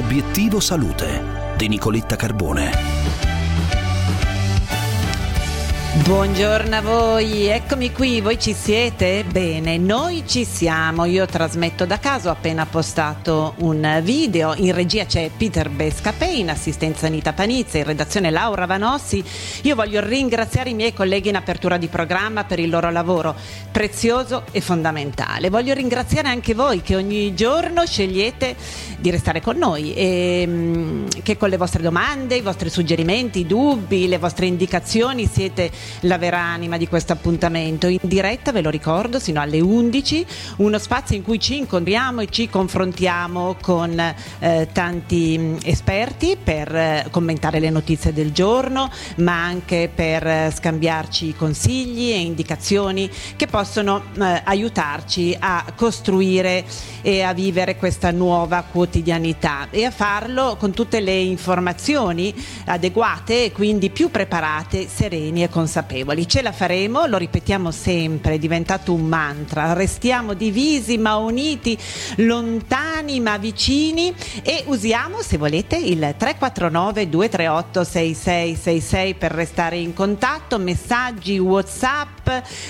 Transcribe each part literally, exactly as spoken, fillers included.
Obiettivo Salute di Nicoletta Carbone. Buongiorno a voi, eccomi qui, voi ci siete? Bene, noi ci siamo, io trasmetto da casa, ho appena postato un video, in regia c'è Peter Bescapè, in assistenza Anita Panizza, in redazione Laura Vanossi. Io voglio ringraziare i miei colleghi in apertura di programma per il loro lavoro prezioso e fondamentale. Voglio ringraziare anche voi che ogni giorno scegliete di restare con noi e che con le vostre domande, i vostri suggerimenti, i dubbi, le vostre indicazioni siete la vera anima di questo appuntamento. In diretta, ve lo ricordo, sino alle undici, uno spazio in cui ci incontriamo e ci confrontiamo con eh, tanti esperti per eh, commentare le notizie del giorno, ma anche per eh, scambiarci consigli e indicazioni che possono eh, aiutarci a costruire e a vivere questa nuova quotidianità e a farlo con tutte le informazioni adeguate e quindi più preparate, sereni e consapevoli. Ce la faremo, lo ripetiamo sempre, è diventato un mantra. Restiamo divisi ma uniti, lontani ma vicini, e usiamo, se volete, il tre quattro nove due tre otto sei sei sei sei per restare in contatto, messaggi, WhatsApp.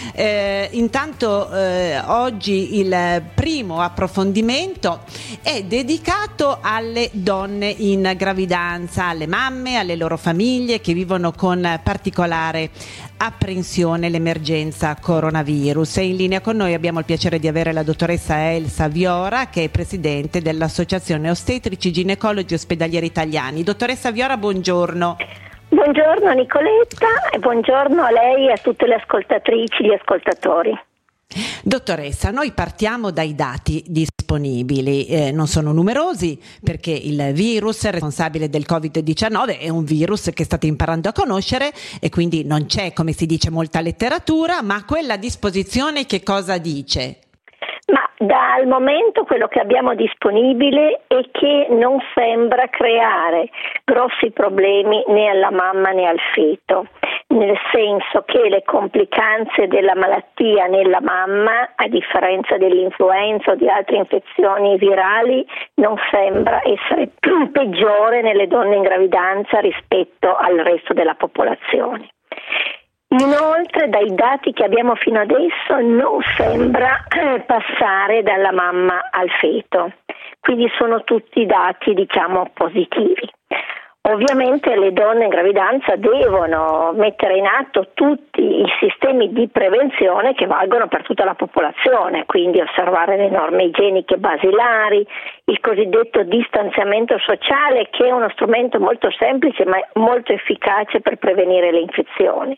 Eh, intanto eh, oggi il primo approfondimento è dedicato alle donne in gravidanza, alle mamme, alle loro famiglie che vivono con particolare apprensione l'emergenza coronavirus. E in linea con noi abbiamo il piacere di avere la dottoressa Elsa Viora, che è presidente dell'Associazione Ostetrici Ginecologi Ospedalieri Italiani. Dottoressa Viora, buongiorno. Buongiorno Nicoletta e buongiorno a lei e a tutte le ascoltatrici e gli ascoltatori. Dottoressa, noi partiamo dai dati disponibili, eh, non sono numerosi perché il virus responsabile del covid diciannove è un virus che state imparando a conoscere e quindi non c'è, come si dice, molta letteratura, ma quella a disposizione che cosa dice? Ma dal momento quello che abbiamo disponibile è che non sembra creare grossi problemi né alla mamma né al feto, nel senso che le complicanze della malattia nella mamma, a differenza dell'influenza o di altre infezioni virali, non sembra essere peggiore nelle donne in gravidanza rispetto al resto della popolazione. Inoltre, dai dati che abbiamo fino adesso, non sembra eh, passare dalla mamma al feto, quindi sono tutti dati, diciamo, positivi. Ovviamente le donne in gravidanza devono mettere in atto tutti i sistemi di prevenzione che valgono per tutta la popolazione, quindi osservare le norme igieniche basilari, il cosiddetto distanziamento sociale, che è uno strumento molto semplice ma molto efficace per prevenire le infezioni.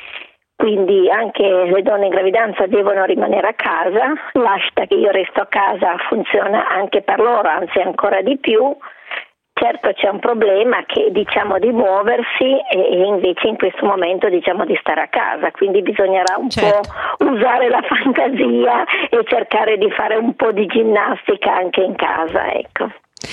Quindi anche le donne in gravidanza devono rimanere a casa, l'hashtag io resto a casa funziona anche per loro, anzi ancora di più. Certo c'è un problema che diciamo di muoversi e invece in questo momento diciamo di stare a casa, quindi bisognerà un certo. po' usare la fantasia e cercare di fare un po' di ginnastica anche in casa, ecco.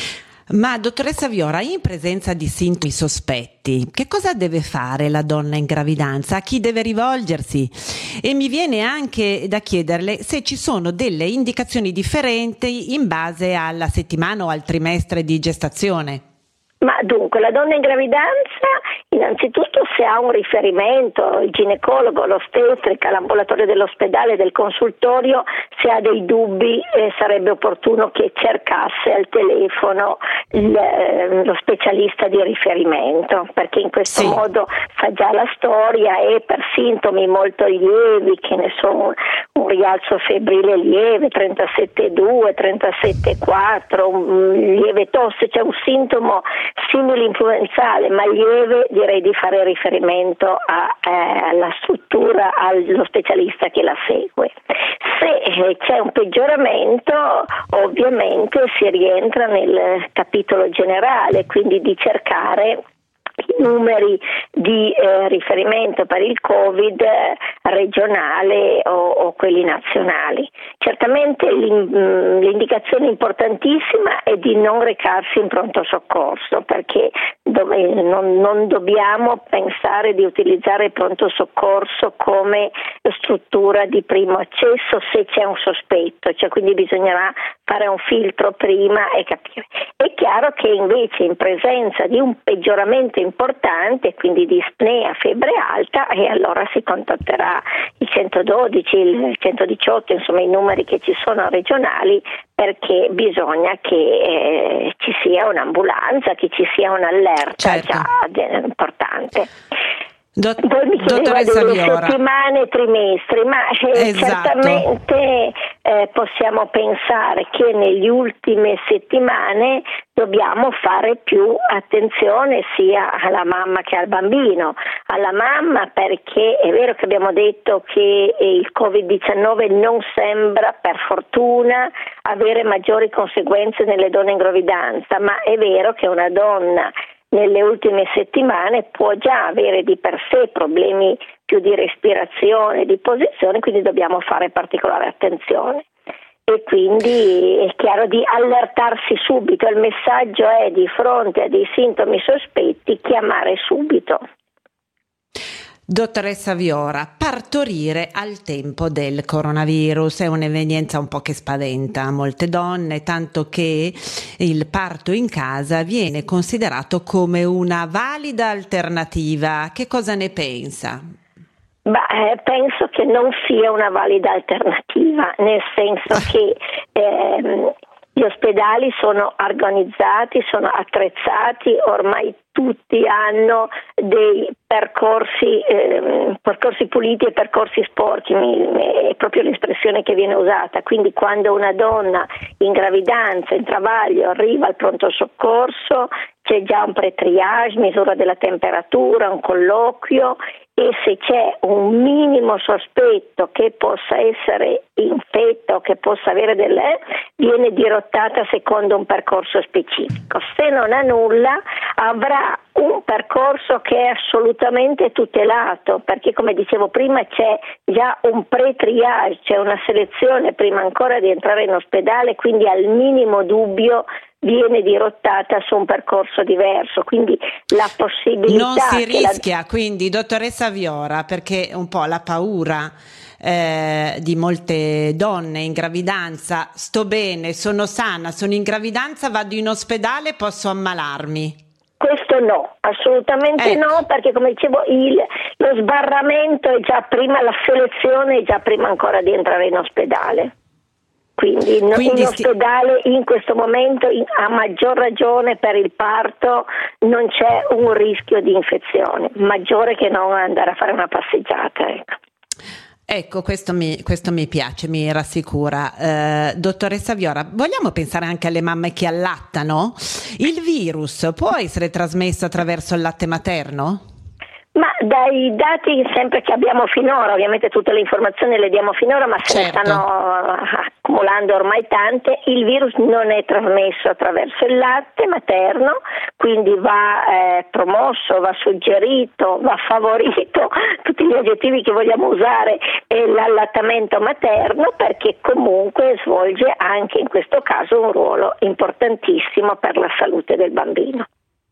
Ma dottoressa Viora, in presenza di sintomi sospetti, che cosa deve fare la donna in gravidanza? A chi deve rivolgersi? E mi viene anche da chiederle se ci sono delle indicazioni differenti in base alla settimana o al trimestre di gestazione. Ma dunque, la donna in gravidanza, innanzitutto se ha un riferimento, il ginecologo, l'ostetrica, l'ambulatorio dell'ospedale, del consultorio, se ha dei dubbi eh, sarebbe opportuno che cercasse al telefono il, eh, lo specialista di riferimento, perché in questo sì. modo sa già la storia e per sintomi molto lievi, che ne so, un, un rialzo febbrile lieve, trentasette virgola due, trentasette virgola quattro, un lieve tosse, cioè un sintomo simile influenzale ma lieve, direi di fare riferimento a, eh, alla struttura, allo specialista che la segue. Se eh, c'è un peggioramento, ovviamente si rientra nel capitolo generale, quindi di cercare i numeri di eh, riferimento per il Covid eh, regionale o, o quelli nazionali. Certamente l'indicazione importantissima è di non recarsi in pronto soccorso, perché dove non, non dobbiamo pensare di utilizzare il pronto soccorso come struttura di primo accesso se c'è un sospetto, cioè quindi bisognerà fare un filtro prima e capire. È chiaro che invece in presenza di un peggioramento importante, quindi di dispnea, febbre alta, e allora si contatterà il centododici, il centodiciotto, insomma i numeri che ci sono regionali, perché bisogna che eh, ci sia un'ambulanza, che ci sia un'allerta, certo, già importante. Dott- Poi mi chiedeva delle Viora. settimane, trimestri, ma eh, Esatto. certamente eh, possiamo pensare che negli ultime settimane dobbiamo fare più attenzione sia alla mamma che al bambino. Alla mamma, perché è vero che abbiamo detto che il covid diciannove non sembra, per fortuna, avere maggiori conseguenze nelle donne in gravidanza, ma è vero che una donna nelle ultime settimane può già avere di per sé problemi più di respirazione, di posizione, quindi dobbiamo fare particolare attenzione. E quindi è chiaro di allertarsi subito. Il messaggio è: di fronte a dei sintomi sospetti, chiamare subito. Dottoressa Viora, partorire al tempo del coronavirus è un'evenienza un po' che spaventa molte donne, tanto che il parto in casa viene considerato come una valida alternativa. Che cosa ne pensa? Beh, penso che non sia una valida alternativa, nel senso che ehm, gli ospedali sono organizzati, sono attrezzati, ormai tutti hanno dei percorsi, eh, percorsi puliti e percorsi sporchi, è proprio l'espressione che viene usata. Quindi quando una donna in gravidanza, in travaglio, arriva al pronto soccorso, c'è già un pre-triage, misura della temperatura, un colloquio, e se c'è un minimo sospetto che possa essere infetta o che possa avere delle, viene dirottata secondo un percorso specifico. Se non ha nulla, avrà un percorso che è assolutamente tutelato, perché come dicevo prima c'è già un pre-triage, c'è una selezione prima ancora di entrare in ospedale, quindi al minimo dubbio viene dirottata su un percorso diverso, quindi la possibilità non si che rischia, la... quindi dottoressa Viora, perché un po' la paura eh, di molte donne in gravidanza: sto bene, sono sana, sono in gravidanza, vado in ospedale, posso ammalarmi. Questo no, assolutamente ecco. no, perché come dicevo il, lo sbarramento è già prima, la selezione è già prima ancora di entrare in ospedale. Quindi, Quindi in ospedale in questo momento, in, a maggior ragione per il parto, non c'è un rischio di infezione, maggiore che non andare a fare una passeggiata. Ecco, ecco questo, mi, questo mi piace, mi rassicura. Eh, dottoressa Viora, vogliamo pensare anche alle mamme che allattano? Il virus può essere trasmesso attraverso il latte materno? Ma dai dati sempre che abbiamo finora, ovviamente tutte le informazioni le diamo finora, ma se certo. ne stanno accumulando ormai tante, il virus non è trasmesso attraverso il latte materno, quindi va eh, promosso, va suggerito, va favorito, tutti gli aggettivi che vogliamo usare, è l'allattamento materno, perché comunque svolge anche in questo caso un ruolo importantissimo per la salute del bambino.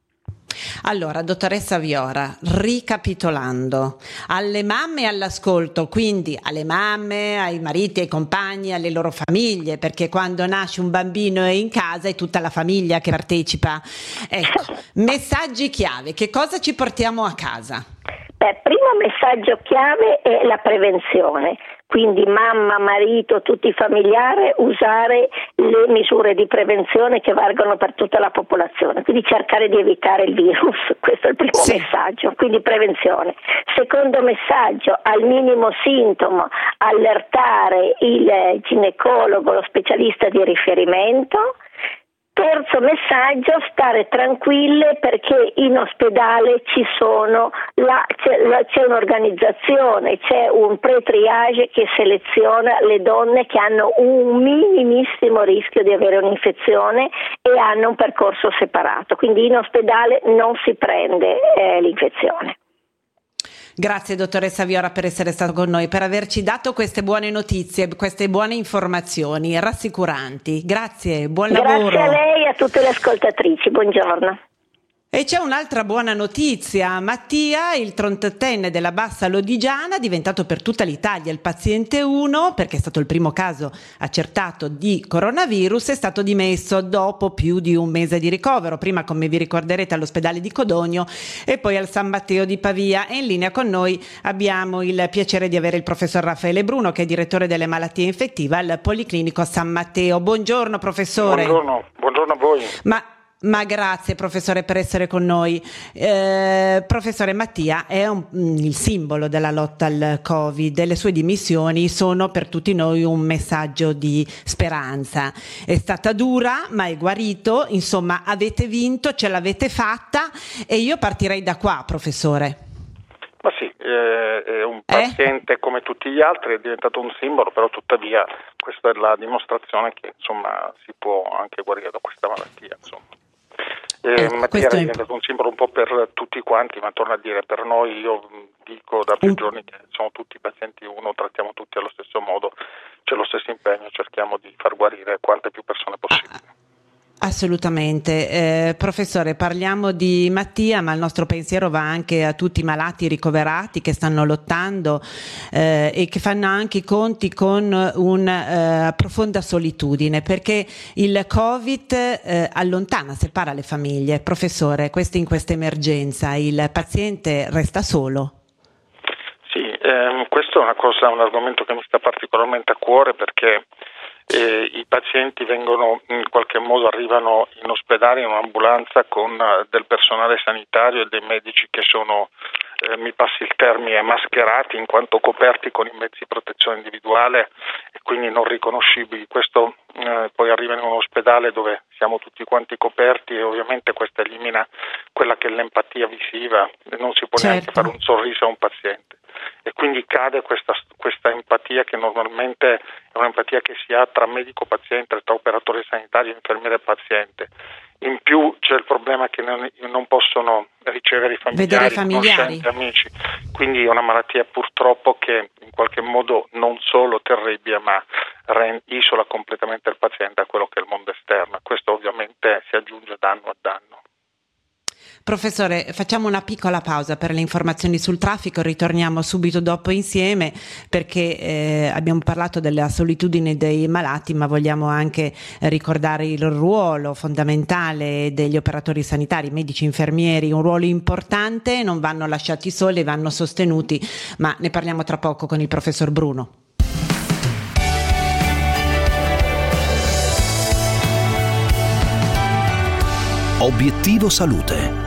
Allora, dottoressa Viora, ricapitolando, alle mamme all'ascolto, quindi alle mamme, ai mariti, ai compagni, alle loro famiglie, perché quando nasce un bambino è in casa è tutta la famiglia che partecipa. Ecco, messaggi chiave, che cosa ci portiamo a casa? Beh, primo messaggio chiave è la prevenzione, quindi mamma, marito, tutti i familiari, usare le misure di prevenzione che valgono per tutta la popolazione, quindi cercare di evitare il virus, questo è il primo sì. messaggio, quindi prevenzione. Secondo messaggio, al minimo sintomo allertare il ginecologo, lo specialista di riferimento. Terzo messaggio, stare tranquille, perché in ospedale ci sono la, c'è, la, c'è un'organizzazione, c'è un pre-triage che seleziona le donne che hanno un minimissimo rischio di avere un'infezione e hanno un percorso separato, quindi in ospedale non si prende eh, l'infezione. Grazie dottoressa Viora per essere stato con noi, per averci dato queste buone notizie, queste buone informazioni rassicuranti. Grazie, buon lavoro. Grazie a lei e a tutte le ascoltatrici, buongiorno. E c'è un'altra buona notizia. Mattia, il trentottenne della Bassa Lodigiana, diventato per tutta l'Italia il paziente uno, perché è stato il primo caso accertato di coronavirus, è stato dimesso dopo più di un mese di ricovero, prima, come vi ricorderete, all'ospedale di Codogno e poi al San Matteo di Pavia. E in linea con noi abbiamo il piacere di avere il professor Raffaele Bruno, che è direttore delle malattie infettive al Policlinico San Matteo. Buongiorno professore. Buongiorno, buongiorno a voi. Ma Ma grazie professore per essere con noi. Eh, professore, Mattia è un, il simbolo della lotta al Covid e le sue dimissioni sono per tutti noi un messaggio di speranza. È stata dura ma è guarito, insomma avete vinto, ce l'avete fatta e io partirei da qua, professore. Ma sì, eh, è un paziente eh? come tutti gli altri, è diventato un simbolo, però tuttavia questa è la dimostrazione che insomma si può anche guarire da questa malattia, insomma. Eh, eh, Mattia è diventato un simbolo un po' per tutti quanti, ma torno a dire per noi, io dico da più un... giorni che sono tutti pazienti uno, trattiamo tutti allo stesso modo, c'è lo stesso impegno, cerchiamo di far guarire quante più persone possibile. Ah. Assolutamente. Eh, professore, parliamo di Mattia, ma il nostro pensiero va anche a tutti i malati ricoverati che stanno lottando eh, e che fanno anche i conti con una eh, profonda solitudine, perché il Covid eh, allontana, separa le famiglie. Professore, questo in questa emergenza, il paziente resta solo? Sì, ehm, questo è una cosa, un argomento che mi sta particolarmente a cuore perché Eh, i pazienti vengono in qualche modo arrivano in ospedale in un'ambulanza con uh, del personale sanitario e dei medici che sono, eh, mi passi il termine, mascherati in quanto coperti con i mezzi di protezione individuale e quindi non riconoscibili. Questo eh, poi arriva in un ospedale dove siamo tutti quanti coperti e ovviamente questo elimina quella che è l'empatia visiva, non si può certo. neanche fare un sorriso a un paziente. E quindi cade questa, questa empatia che normalmente è un'empatia che si ha tra medico-paziente, tra operatore sanitario, infermiere e paziente. In più c'è il problema che non, non possono ricevere i familiari, familiari. amici, quindi è una malattia purtroppo che in qualche modo non solo terribile ma isola completamente il paziente a quello che è il mondo esterno. Questo ovviamente si aggiunge danno a danno. Professore, facciamo una piccola pausa per le informazioni sul traffico, ritorniamo subito dopo insieme perché eh, abbiamo parlato della solitudine dei malati, ma vogliamo anche ricordare il ruolo fondamentale degli operatori sanitari, medici, infermieri, un ruolo importante, non vanno lasciati soli, vanno sostenuti, ma ne parliamo tra poco con il professor Bruno. Obiettivo Salute.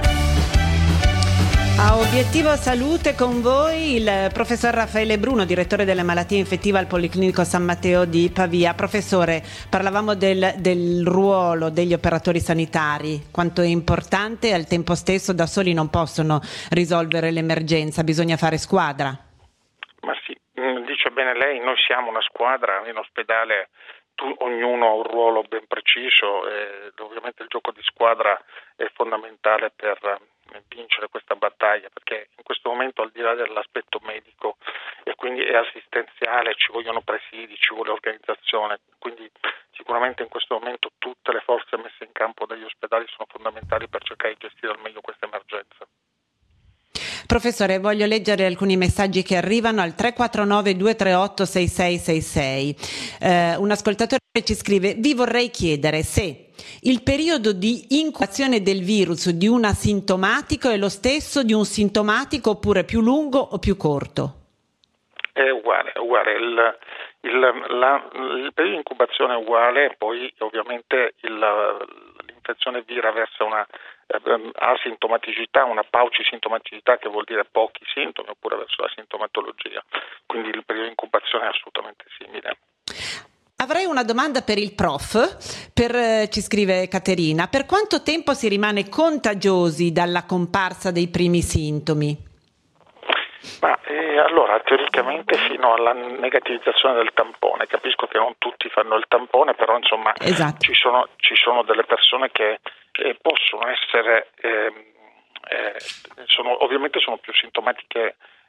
A Obiettivo Salute con voi il professor Raffaele Bruno, direttore delle malattie infettive al Policlinico San Matteo di Pavia. Professore, parlavamo del, del ruolo degli operatori sanitari, quanto è importante e al tempo stesso da soli non possono risolvere l'emergenza, bisogna fare squadra. Ma sì, dice bene lei, noi siamo una squadra in ospedale. Tu, ognuno ha un ruolo ben preciso e ovviamente il gioco di squadra è fondamentale per vincere questa battaglia, perché in questo momento al di là dell'aspetto medico e quindi è assistenziale, ci vogliono presidi, ci vuole organizzazione, quindi sicuramente in questo momento tutte le forze messe in campo dagli ospedali sono fondamentali per cercare di gestire al meglio questa emergenza. Professore, voglio leggere alcuni messaggi che arrivano al tre quattro nove due tre otto sei sei sei sei. Eh, un ascoltatore ci scrive: vi vorrei chiedere se il periodo di incubazione del virus di un asintomatico è lo stesso di un sintomatico oppure più lungo o più corto? È uguale, è uguale. Il, il, la, il periodo di incubazione è uguale, poi ovviamente il, l'infezione vira verso una eh, asintomaticità, una paucisintomaticità che vuol dire pochi sintomi, oppure verso la sintomatologia. Quindi il periodo di incubazione è assolutamente simile. Avrei una domanda per il prof, per, eh, ci scrive Caterina: per quanto tempo si rimane contagiosi dalla comparsa dei primi sintomi? Ma eh, allora teoricamente fino alla negativizzazione del tampone. Capisco che non tutti fanno il tampone, però insomma esatto. ci sono ci sono delle persone che eh, possono essere eh, eh, sono ovviamente sono più sintomatiche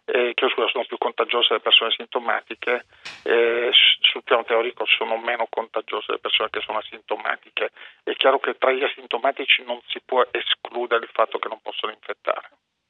eh, che scusa, sono più contagiose le persone sintomatiche, eh, sul piano teorico sono meno contagiose le persone che sono asintomatiche. È chiaro che tra gli asintomatici non si può escludere il fatto che non possono infettare.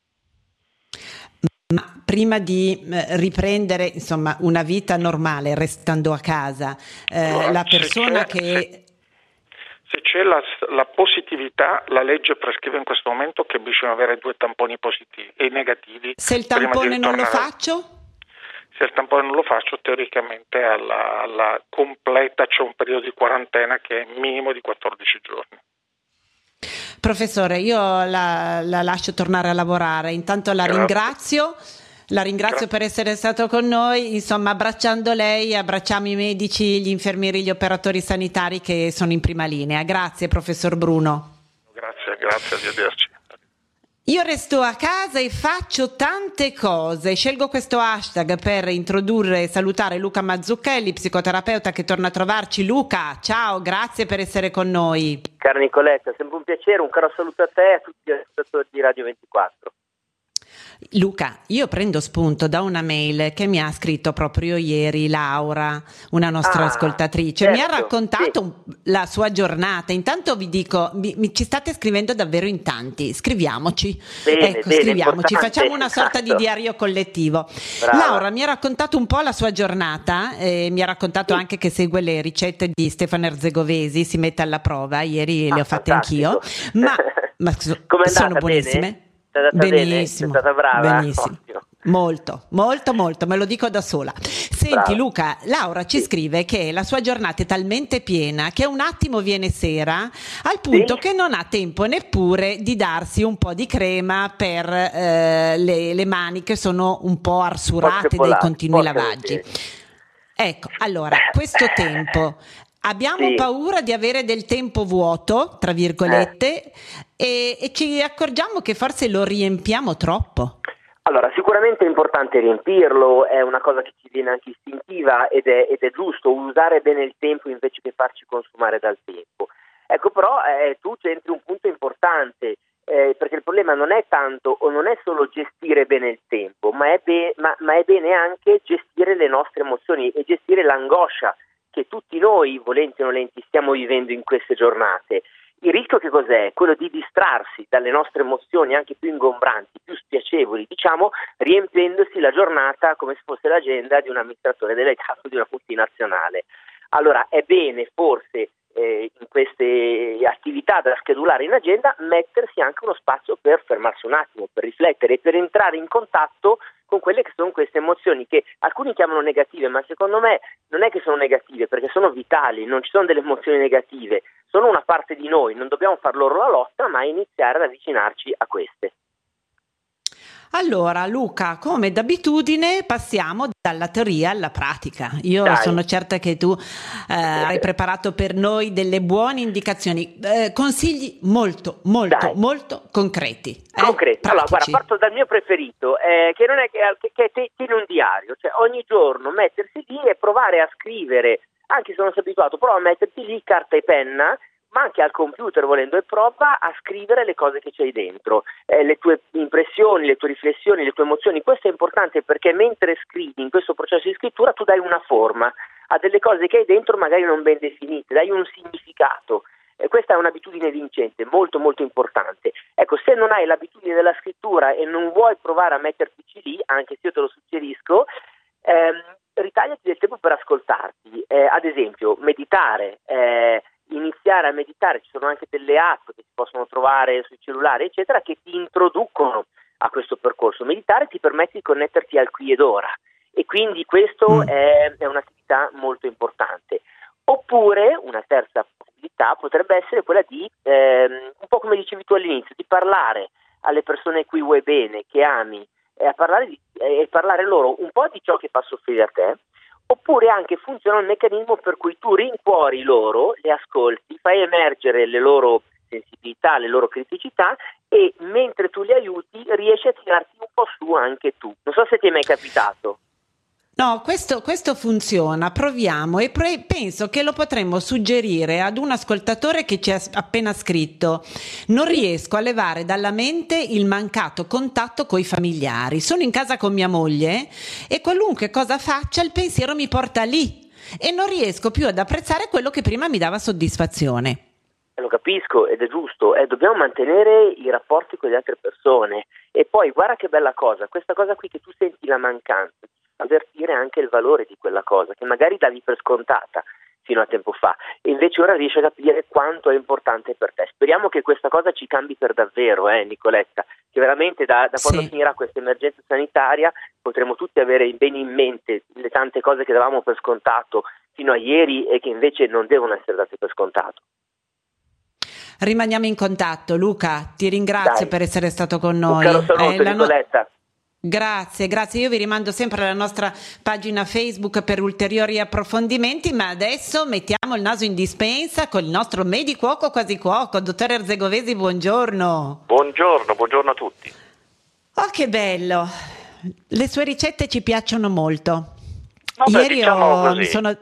Ma prima di eh, riprendere insomma una vita normale restando a casa, eh, allora, la persona che... Se... Se c'è la, la positività, la legge prescrive in questo momento che bisogna avere due tamponi positivi e negativi. Se il tampone non lo faccio? Se il tampone non lo faccio, teoricamente alla, alla completa c'è un periodo di quarantena che è minimo di quattordici giorni. Professore, io la, la lascio tornare a lavorare. Intanto la Grazie. ringrazio. La ringrazio per essere stato con noi, insomma abbracciando lei, abbracciamo i medici, gli infermieri, gli operatori sanitari che sono in prima linea. Grazie professor Bruno. Grazie, grazie, arrivederci. Io resto a casa e faccio tante cose, scelgo questo hashtag per introdurre e salutare Luca Mazzucchelli, psicoterapeuta che torna a trovarci. Luca, ciao, grazie per essere con noi. Cara Nicoletta, è sempre un piacere, un caro saluto a te e a tutti gli ascoltatori di Radio ventiquattro. Luca, io prendo spunto da una mail che mi ha scritto proprio ieri Laura, una nostra ah, ascoltatrice, certo, mi ha raccontato sì. la sua giornata. Intanto vi dico, mi, mi, ci state scrivendo davvero in tanti, scriviamoci, bene, ecco, bene, scriviamoci, importante. facciamo una sorta Esatto. di diario collettivo. Brava. Laura mi ha raccontato un po' la sua giornata, eh, mi ha raccontato sì. anche che segue le ricette di Stefano Erzegovesi, si mette alla prova, ieri ah, le ho fatte fantastico. anch'io, ma, ma so, Com'è sono andata, buonissime. Bene? È andata Benissimo, bene? È stata brava? benissimo. Ottimo. Molto, molto, molto, me lo dico da sola. Senti Brava. Luca, Laura ci sì. scrive che la sua giornata è talmente piena che un attimo viene sera, al punto sì. che non ha tempo neppure di darsi un po' di crema per eh, le, le mani che sono un po' arsurate dai continui lavaggi. Ecco, allora, questo tempo... Abbiamo sì. paura di avere del tempo vuoto, tra virgolette, eh. e, e ci accorgiamo che forse lo riempiamo troppo. Allora, sicuramente è importante riempirlo, è una cosa che ci viene anche istintiva ed è, ed è giusto usare bene il tempo invece che farci consumare dal tempo. Ecco, però eh, tu c'entri un punto importante, eh, perché il problema non è tanto o non è solo gestire bene il tempo, ma è, be- ma, ma è bene anche gestire le nostre emozioni e gestire l'angoscia che tutti noi, volenti o nolenti, stiamo vivendo in queste giornate. Il rischio che cos'è? Quello di distrarsi dalle nostre emozioni anche più ingombranti, più spiacevoli, diciamo, riempiendosi la giornata come se fosse l'agenda di un amministratore delegato di una multinazionale. Allora è bene forse eh, in queste attività da schedulare in agenda mettersi anche uno spazio per fermarsi un attimo, per riflettere e per entrare in contatto con quelle che sono queste emozioni che alcuni chiamano negative, ma secondo me non è che sono negative, perché sono vitali, non ci sono delle emozioni negative, sono una parte di noi, non dobbiamo far loro la lotta, ma iniziare ad avvicinarci a queste. Allora Luca, come d'abitudine passiamo dalla teoria alla pratica. Io Dai. sono certa che tu eh, hai preparato per noi delle buone indicazioni, eh, consigli molto, molto, Dai. molto concreti. Eh? Concreti. Allora, Pratici. guarda, parto dal mio preferito, eh, che non è che, che, che te- tiene un diario, cioè ogni giorno mettersi lì e provare a scrivere, anche se non sei abituato, prova a metterti lì carta e penna, ma anche al computer volendo, e prova a scrivere le cose che c'hai dentro, eh, le tue impressioni, le tue riflessioni, le tue emozioni. Questo è importante perché mentre scrivi in questo processo di scrittura tu dai una forma a delle cose che hai dentro magari non ben definite, dai un significato. E questa è un'abitudine vincente, molto molto importante. Ecco, se non hai l'abitudine della scrittura e non vuoi provare a metterti lì, anche se io te lo suggerisco, ehm, ritagliati del tempo per ascoltarti, eh, ad esempio meditare, eh, iniziare a meditare. Ci sono anche delle app che si possono trovare sui cellulari eccetera che ti introducono a questo percorso. Meditare ti permette di connetterti al qui ed ora e quindi questo Mm. è, è un'attività molto importante. Oppure una terza possibilità potrebbe essere quella di ehm, un po' come dicevi tu all'inizio, di parlare alle persone a cui vuoi bene, che ami, e a parlare di, e parlare loro un po' di ciò che fa soffrire a te. Oppure anche funziona un meccanismo per cui tu rincuori loro, le ascolti, fai emergere le loro sensibilità, le loro criticità e mentre tu li aiuti riesci a tirarti un po' su anche tu. Non so se ti è mai capitato. No, questo, questo funziona, proviamo e pre- penso che lo potremmo suggerire ad un ascoltatore che ci ha appena scritto: non riesco a levare dalla mente il mancato contatto coi familiari, sono in casa con mia moglie e qualunque cosa faccia il pensiero mi porta lì e non riesco più ad apprezzare quello che prima mi dava soddisfazione. Lo capisco ed è giusto, eh, dobbiamo mantenere i rapporti con le altre persone e poi guarda che bella cosa, questa cosa qui che tu senti la mancanza, avvertire anche il valore di quella cosa che magari davi per scontata fino a tempo fa e invece ora riesci a capire quanto è importante per te. Speriamo che questa cosa ci cambi per davvero, eh Nicoletta, che veramente da, da quando Sì. finirà questa emergenza sanitaria potremo tutti avere bene in mente le tante cose che davamo per scontato fino a ieri e che invece non devono essere date per scontato. Rimaniamo in contatto, Luca, ti ringrazio Dai. per essere stato con noi. Un caro saluto, Eh, la no- Nicoletta. Grazie, grazie. Io vi rimando sempre alla nostra pagina Facebook per ulteriori approfondimenti, ma adesso mettiamo il naso in dispensa con il nostro medicuoco quasi cuoco, dottor Erzegovesi, buongiorno. Buongiorno, buongiorno a tutti. Oh, che bello! Le sue ricette ci piacciono molto. Vabbè, Ieri diciamo ho- così. mi sono...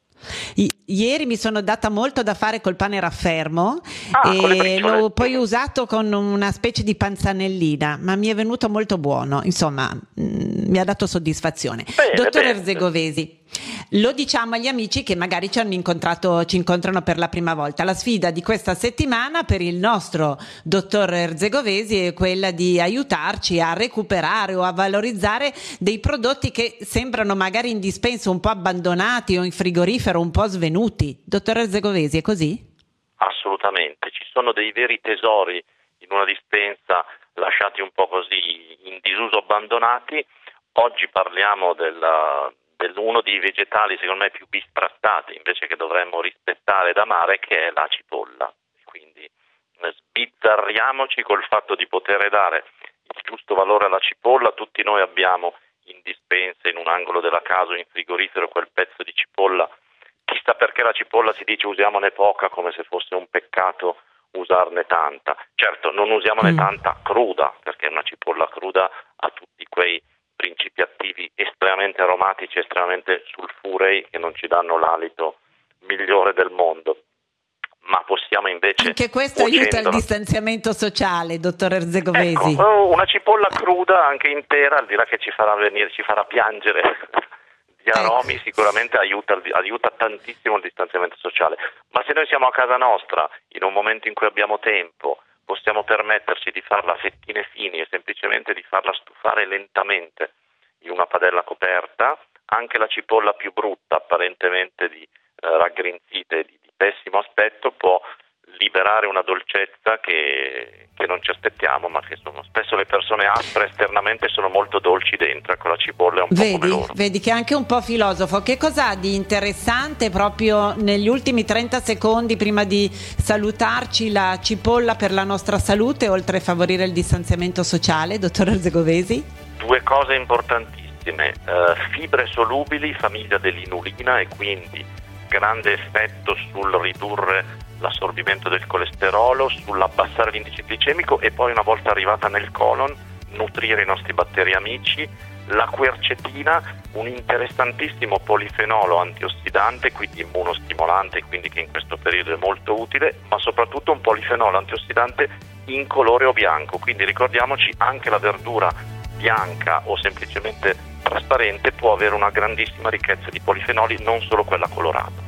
I- Ieri mi sono data molto da fare col pane raffermo Ah, con le e briciole. l'ho poi usato con una specie di panzanellina, ma mi è venuto molto buono, insomma, mm, mi ha dato soddisfazione. Bene, Dottor bene. Erzegovesi, lo diciamo agli amici che magari ci hanno incontrato, ci incontrano per la prima volta. La sfida di questa settimana per il nostro dottor Erzegovesi è quella di aiutarci a recuperare o a valorizzare dei prodotti che sembrano magari in dispensa un po' abbandonati o in frigorifero un po' svenuti. Dottor Erzegovesi, è così? Assolutamente, ci sono dei veri tesori in una dispensa lasciati un po' così in disuso, abbandonati. Oggi parliamo della, dell'uno dei vegetali secondo me più bistrattati invece che dovremmo rispettare ed amare, che è la cipolla. Quindi eh, sbizzarriamoci col fatto di poter dare il giusto valore alla cipolla. Tutti noi abbiamo in dispensa, in un angolo della casa o in frigorifero, quel pezzo di cipolla. Chissà perché la cipolla si dice usiamone poca, come se fosse un peccato usarne tanta. Certo, non usiamone Mm. tanta cruda, perché una cipolla cruda ha tutti quei principi attivi estremamente aromatici, estremamente sulfurei, che non ci danno l'alito migliore del mondo. Ma possiamo invece... Anche questo aiuta il cuocendola- distanziamento sociale, dottor Erzegovesi. Ecco, oh, una cipolla cruda, anche intera, al di là che ci farà venire, ci farà piangere di aromi, Ecco. sicuramente aiuta, aiuta tantissimo il distanziamento sociale. Ma se noi siamo a casa nostra, in un momento in cui abbiamo tempo, possiamo permetterci di farla a fettine fini e semplicemente di farla stufare lentamente in una padella coperta, anche la cipolla più brutta, apparentemente di eh, raggrinzita e di, di pessimo aspetto, può liberare una dolcezza che, che non ci aspettiamo, ma che sono spesso le persone aspre esternamente sono molto dolci dentro. Ecco, la cipolla è un po' come Vedi, loro. vedi che è anche un po' filosofo. Che cosa ha di interessante proprio negli ultimi trenta secondi prima di salutarci la cipolla per la nostra salute, oltre a favorire il distanziamento sociale, dottor Erzegovesi? Due cose importantissime, eh, fibre solubili, famiglia dell'inulina, e quindi grande effetto sul ridurre l'assorbimento del colesterolo, sull'abbassare l'indice glicemico e poi, una volta arrivata nel colon, nutrire i nostri batteri amici. La quercetina, un interessantissimo polifenolo antiossidante, quindi immunostimolante, quindi che in questo periodo è molto utile, ma soprattutto un polifenolo antiossidante incolore o bianco, quindi ricordiamoci, anche la verdura bianca o semplicemente trasparente può avere una grandissima ricchezza di polifenoli, non solo quella colorata.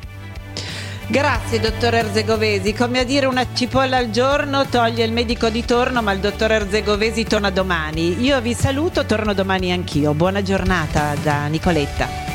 Grazie dottor Erzegovesi. Come a dire, una cipolla al giorno toglie il medico di torno, ma il dottor Erzegovesi torna domani. Io vi saluto, torno domani anch'io. Buona giornata da Nicoletta.